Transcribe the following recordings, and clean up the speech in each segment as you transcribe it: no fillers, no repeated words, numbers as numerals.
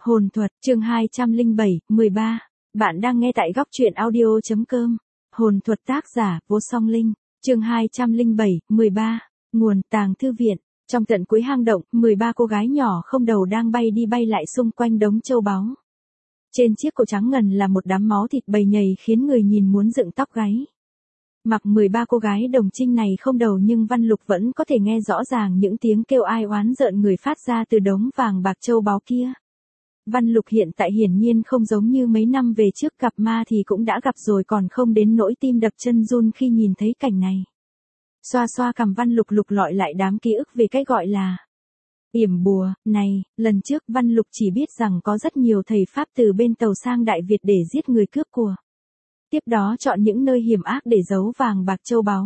Hồn thuật, chương 207, 13. Bạn đang nghe tại góc truyện audio.com. Hồn thuật tác giả, Vô Song Linh. Chương 207, 13. Nguồn, Tàng Thư Viện. Trong tận cuối hang động, 13 cô gái nhỏ không đầu đang bay đi bay lại xung quanh đống châu báu. Trên chiếc cổ trắng ngần là một đám máu thịt bầy nhầy khiến người nhìn muốn dựng tóc gáy. Mặc 13 cô gái đồng trinh này không đầu nhưng Văn Lục vẫn có thể nghe rõ ràng những tiếng kêu ai oán rợn người phát ra từ đống vàng bạc châu báu kia. Văn Lục hiện tại hiển nhiên không giống như mấy năm về trước gặp ma thì cũng đã gặp rồi còn không đến nỗi tim đập chân run khi nhìn thấy cảnh này. Xoa xoa cằm Văn Lục lục lọi lại đám ký ức về cái gọi là yểm bùa này, lần trước Văn Lục chỉ biết rằng có rất nhiều thầy Pháp từ bên tàu sang Đại Việt để giết người cướp của. Tiếp đó chọn những nơi hiểm ác để giấu vàng bạc châu báu.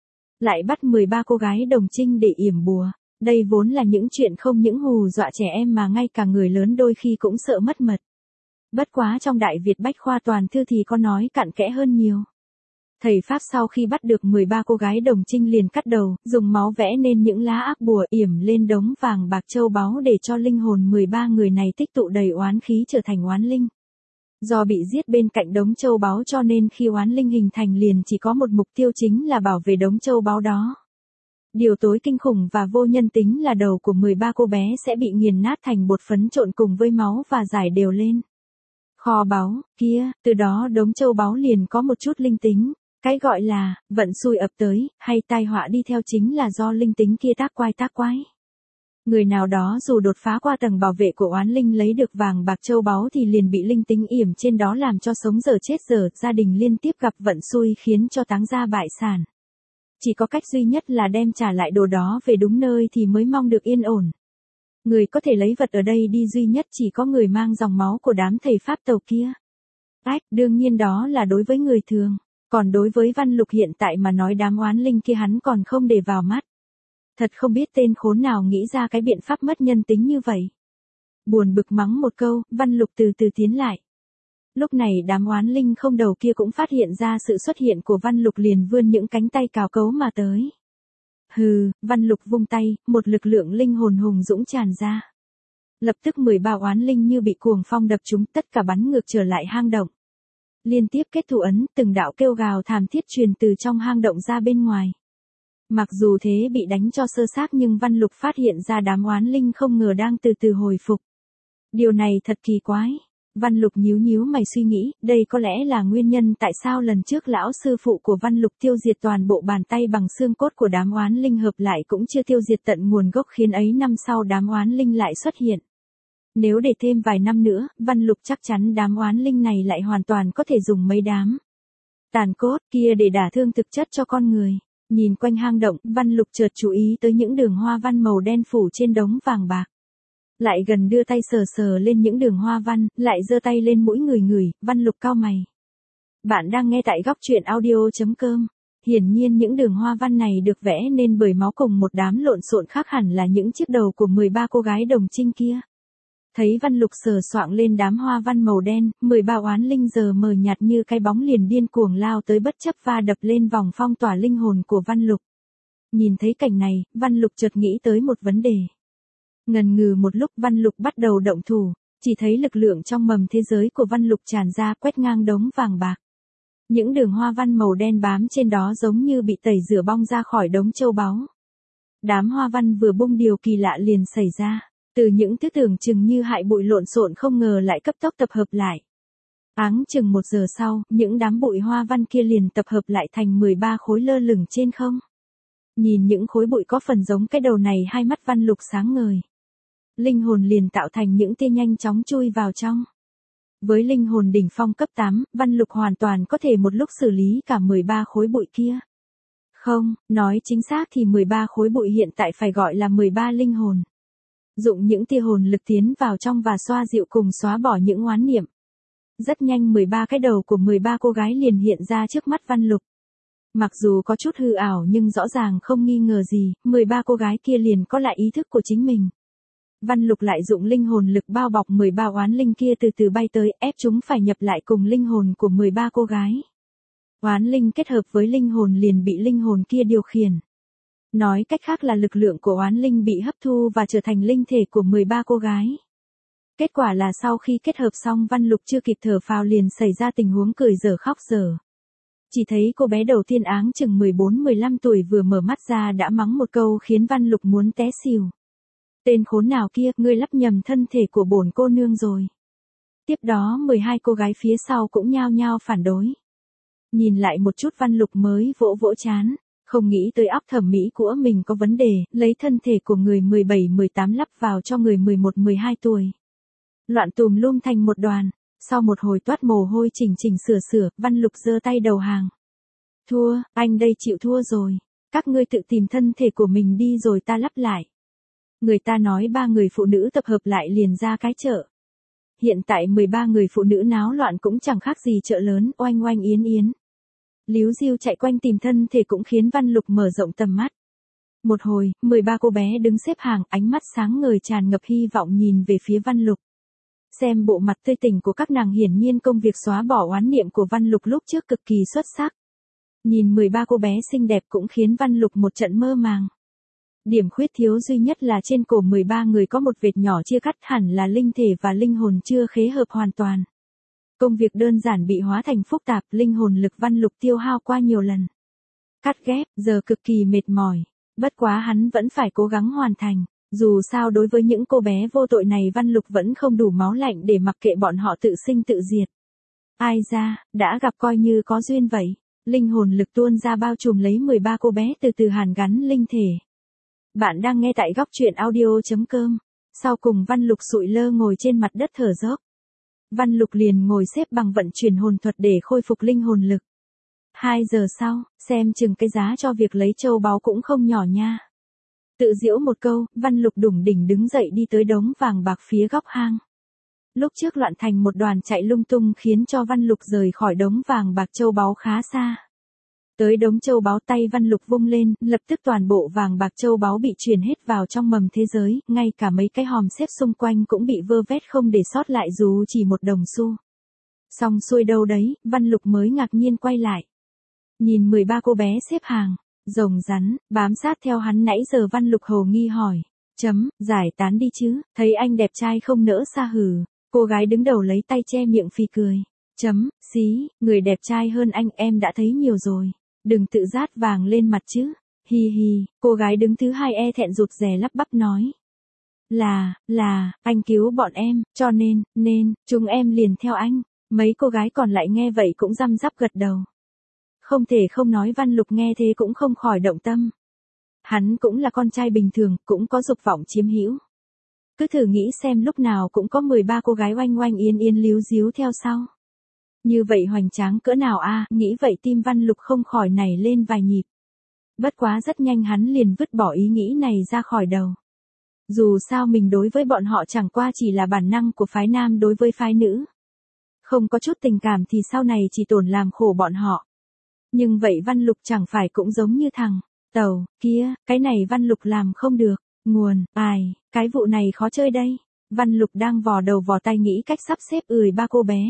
Lại bắt 13 cô gái đồng trinh để yểm bùa. Đây vốn là những chuyện không những hù dọa trẻ em mà ngay cả người lớn đôi khi cũng sợ mất mật. Bất quá trong Đại Việt Bách Khoa Toàn Thư thì có nói cặn kẽ hơn nhiều. Thầy Pháp sau khi bắt được 13 cô gái đồng trinh liền cắt đầu, dùng máu vẽ nên những lá ác bùa yểm lên đống vàng bạc châu báu để cho linh hồn 13 người này tích tụ đầy oán khí trở thành oán linh. Do bị giết bên cạnh đống châu báu cho nên khi oán linh hình thành liền chỉ có một mục tiêu chính là bảo vệ đống châu báu đó. Điều tối kinh khủng và vô nhân tính là đầu của 13 cô bé sẽ bị nghiền nát thành bột phấn trộn cùng với máu và rải đều lên kho báu kia, từ đó đống châu báu liền có một chút linh tính. Cái gọi là vận xui ập tới hay tai họa đi theo chính là do linh tính kia tác quái. Người nào đó dù đột phá qua tầng bảo vệ của oán linh lấy được vàng bạc châu báu thì liền bị linh tính yểm trên đó làm cho sống dở chết dở, gia đình liên tiếp gặp vận xui khiến cho táng gia bại sản. Chỉ có cách duy nhất là đem trả lại đồ đó về đúng nơi thì mới mong được yên ổn. Người có thể lấy vật ở đây đi duy nhất chỉ có người mang dòng máu của đám thầy Pháp tàu kia. Đương nhiên đó là đối với người thường. Còn đối với Văn Lục hiện tại mà nói đám oán linh kia hắn còn không để vào mắt. Thật không biết tên khốn nào nghĩ ra cái biện pháp mất nhân tính như vậy. Buồn bực mắng một câu, Văn Lục từ từ tiến lại. Lúc này đám oán linh không đầu kia cũng phát hiện ra sự xuất hiện của Văn Lục liền vươn những cánh tay cào cấu mà tới. Hừ, Văn Lục vung tay, một lực lượng linh hồn hùng dũng tràn ra. Lập tức 13 oán linh như bị cuồng phong đập chúng tất cả bắn ngược trở lại hang động. Liên tiếp kết thủ ấn, từng đạo kêu gào thảm thiết truyền từ trong hang động ra bên ngoài. Mặc dù thế bị đánh cho sơ xác nhưng Văn Lục phát hiện ra đám oán linh không ngờ đang từ từ hồi phục. Điều này thật kỳ quái. Văn Lục nhíu mày suy nghĩ, đây có lẽ là nguyên nhân tại sao lần trước lão sư phụ của Văn Lục tiêu diệt toàn bộ bàn tay bằng xương cốt của đám oán linh hợp lại cũng chưa tiêu diệt tận nguồn gốc khiến ấy năm sau đám oán linh lại xuất hiện. Nếu để thêm vài năm nữa, Văn Lục chắc chắn đám oán linh này lại hoàn toàn có thể dùng mấy đám tàn cốt kia để đả thương thực chất cho con người. Nhìn quanh hang động, Văn Lục chợt chú ý tới những đường hoa văn màu đen phủ trên đống vàng bạc. Lại gần đưa tay sờ lên những đường hoa văn, lại giơ tay lên mũi người, Văn Lục cau mày. Bạn đang nghe tại góc truyện audio.com. Hiển nhiên những đường hoa văn này được vẽ nên bởi máu cùng một đám lộn xộn khác hẳn là những chiếc đầu của 13 cô gái đồng trinh kia. Thấy Văn Lục sờ soạng lên đám hoa văn màu đen, 13 oán linh giờ mờ nhạt như cái bóng liền điên cuồng lao tới bất chấp va đập lên vòng phong tỏa linh hồn của Văn Lục. Nhìn thấy cảnh này, Văn Lục chợt nghĩ tới một vấn đề. Ngần ngừ một lúc Văn Lục bắt đầu động thủ, chỉ thấy lực lượng trong mầm thế giới của Văn Lục tràn ra quét ngang đống vàng bạc. Những đường hoa văn màu đen bám trên đó giống như bị tẩy rửa bong ra khỏi đống châu báu. Đám hoa văn vừa bung điều kỳ lạ liền xảy ra. Từ những thứ tưởng chừng như hại bụi lộn xộn không ngờ lại cấp tốc tập hợp lại. Áng chừng 1 giờ sau, những đám bụi hoa văn kia liền tập hợp lại thành 13 khối lơ lửng trên không. Nhìn những khối bụi có phần giống cái đầu này hai mắt Văn Lục sáng ngời. Linh hồn liền tạo thành những tia nhanh chóng chui vào trong. Với linh hồn đỉnh phong cấp 8, Văn Lục hoàn toàn có thể một lúc xử lý cả 13 khối bụi kia. Không, nói chính xác thì 13 khối bụi hiện tại phải gọi là 13 linh hồn. Dụng những tia hồn lực tiến vào trong và xoa dịu cùng xóa bỏ những oán niệm. Rất nhanh 13 cái đầu của 13 cô gái liền hiện ra trước mắt Văn Lục. Mặc dù có chút hư ảo nhưng rõ ràng không nghi ngờ gì, 13 cô gái kia liền có lại ý thức của chính mình. Văn Lục lại dụng linh hồn lực bao bọc 13 oán linh kia từ từ bay tới ép chúng phải nhập lại cùng linh hồn của 13 cô gái. Oán linh kết hợp với linh hồn liền bị linh hồn kia điều khiển. Nói cách khác là lực lượng của oán linh bị hấp thu và trở thành linh thể của 13 cô gái. Kết quả là sau khi kết hợp xong Văn Lục chưa kịp thở phào liền xảy ra tình huống cười dở khóc dở. Chỉ thấy cô bé đầu tiên áng chừng 14-15 tuổi vừa mở mắt ra đã mắng một câu khiến Văn Lục muốn té xỉu. Tên khốn nào kia, ngươi lắp nhầm thân thể của bổn cô nương rồi. Tiếp đó 12 cô gái phía sau cũng nhao nhao phản đối. Nhìn lại một chút Văn Lục mới vỗ vỗ chán, không nghĩ tới óc thẩm mỹ của mình có vấn đề, lấy thân thể của người 17-18 lắp vào cho người 11-12 tuổi. Loạn tùm lum thành một đoàn, sau một hồi toát mồ hôi chỉnh chỉnh sửa, Văn Lục giơ tay đầu hàng. Thua, anh đây chịu thua rồi, các ngươi tự tìm thân thể của mình đi rồi ta lắp lại. Người ta nói 3 người phụ nữ tập hợp lại liền ra cái chợ. Hiện tại 13 người phụ nữ náo loạn cũng chẳng khác gì chợ lớn, oanh oanh yến yến. Líu diu chạy quanh tìm thân thể cũng khiến Văn Lục mở rộng tầm mắt. Một hồi, 13 cô bé đứng xếp hàng, ánh mắt sáng ngời tràn ngập hy vọng nhìn về phía Văn Lục. Xem bộ mặt tươi tỉnh của các nàng hiển nhiên công việc xóa bỏ oán niệm của Văn Lục lúc trước cực kỳ xuất sắc. Nhìn 13 cô bé xinh đẹp cũng khiến Văn Lục một trận mơ màng. Điểm khuyết thiếu duy nhất là trên cổ 13 người có một vệt nhỏ chia cắt, hẳn là linh thể và linh hồn chưa khế hợp hoàn toàn. Công việc đơn giản bị hóa thành phức tạp, linh hồn lực Văn Lục tiêu hao qua nhiều lần. Cắt ghép, giờ cực kỳ mệt mỏi. Bất quá hắn vẫn phải cố gắng hoàn thành. Dù sao đối với những cô bé vô tội này Văn Lục vẫn không đủ máu lạnh để mặc kệ bọn họ tự sinh tự diệt. Ai ra, đã gặp coi như có duyên vậy. Linh hồn lực tuôn ra bao trùm lấy 13 cô bé từ từ hàn gắn linh thể. Bạn đang nghe tại góc truyện audio.com. Sau cùng Văn Lục sụi lơ ngồi trên mặt đất thở dốc. Văn Lục liền ngồi xếp bằng vận chuyển hồn thuật để khôi phục linh hồn lực. 2 giờ sau, xem chừng cái giá cho việc lấy châu báu cũng không nhỏ nha. Tự giễu một câu, Văn Lục đủng đỉnh đứng dậy đi tới đống vàng bạc phía góc hang. Lúc trước loạn thành một đoàn chạy lung tung khiến cho Văn Lục rời khỏi đống vàng bạc châu báu khá xa. Tới đống châu báu tay Văn Lục vung lên, lập tức toàn bộ vàng bạc châu báu bị truyền hết vào trong mầm thế giới, ngay cả mấy cái hòm xếp xung quanh cũng bị vơ vét không để sót lại dù chỉ một đồng xu. Xong xuôi đâu đấy, Văn Lục mới ngạc nhiên quay lại. Nhìn 13 cô bé xếp hàng, rồng rắn, bám sát theo hắn nãy giờ Văn Lục hồ nghi hỏi. Giải tán đi chứ, thấy anh đẹp trai không nỡ xa hừ. Cô gái đứng đầu lấy tay che miệng phì cười. Xí, người đẹp trai hơn anh em đã thấy nhiều rồi. Đừng tự rát vàng lên mặt chứ. Hi hi, cô gái đứng thứ hai e thẹn rụt rè lắp bắp nói. Là, anh cứu bọn em, cho nên, chúng em liền theo anh. Mấy cô gái còn lại nghe vậy cũng răm rắp gật đầu. Không thể không nói Văn Lục nghe thế cũng không khỏi động tâm. Hắn cũng là con trai bình thường, cũng có dục vọng chiếm hữu. Cứ thử nghĩ xem lúc nào cũng có 13 cô gái oanh oanh yên yên líu díu theo sau. Như vậy hoành tráng cỡ nào a, nghĩ vậy tim Văn Lục không khỏi nảy lên vài nhịp. Bất quá rất nhanh hắn liền vứt bỏ ý nghĩ này ra khỏi đầu. Dù sao mình đối với bọn họ chẳng qua chỉ là bản năng của phái nam đối với phái nữ. Không có chút tình cảm thì sau này chỉ tổn làm khổ bọn họ. Nhưng vậy Văn Lục chẳng phải cũng giống như thằng Tàu kia, cái này Văn Lục làm không được. Nguồn, cái vụ này khó chơi đây. Văn Lục đang vò đầu vò tay nghĩ cách sắp xếp 13 cô bé.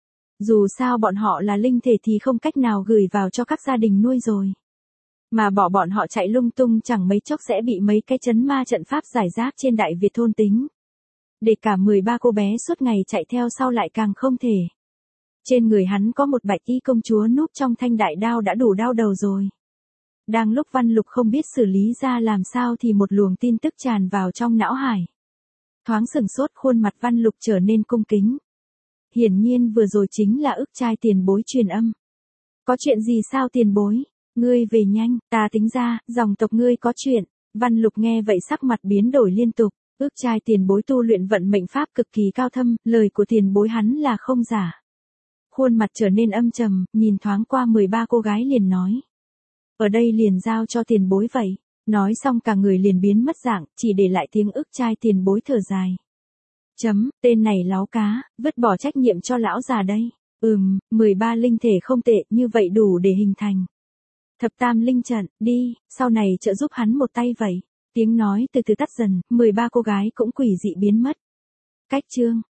Dù sao bọn họ là linh thể thì không cách nào gửi vào cho các gia đình nuôi rồi. Mà bỏ bọn họ chạy lung tung chẳng mấy chốc sẽ bị mấy cái chấn ma trận pháp giải rác trên Đại Việt thôn tính. Để cả 13 cô bé suốt ngày chạy theo sau lại càng không thể. Trên người hắn có một bạch y công chúa núp trong thanh đại đao đã đủ đau đầu rồi. Đang lúc Văn Lục không biết xử lý ra làm sao thì một luồng tin tức tràn vào trong não hải. Thoáng sừng sốt khuôn mặt Văn Lục trở nên cung kính. Hiển nhiên vừa rồi chính là ức trai tiền bối truyền âm. Có chuyện gì sao tiền bối? Ngươi về nhanh, ta tính ra, dòng tộc ngươi có chuyện. Văn Lục nghe vậy sắc mặt biến đổi liên tục. Ức trai tiền bối tu luyện vận mệnh pháp cực kỳ cao thâm, lời của tiền bối hắn là không giả. Khuôn mặt trở nên âm trầm, nhìn thoáng qua 13 cô gái liền nói. Ở đây liền giao cho tiền bối vậy. Nói xong cả người liền biến mất dạng, chỉ để lại tiếng ức trai tiền bối thở dài. Tên này láo cá, vứt bỏ trách nhiệm cho lão già đây. 13 linh thể không tệ, như vậy đủ để hình thành thập tam linh trận, đi, sau này trợ giúp hắn một tay vậy. Tiếng nói từ từ tắt dần, 13 cô gái cũng quỷ dị biến mất. Cách chương.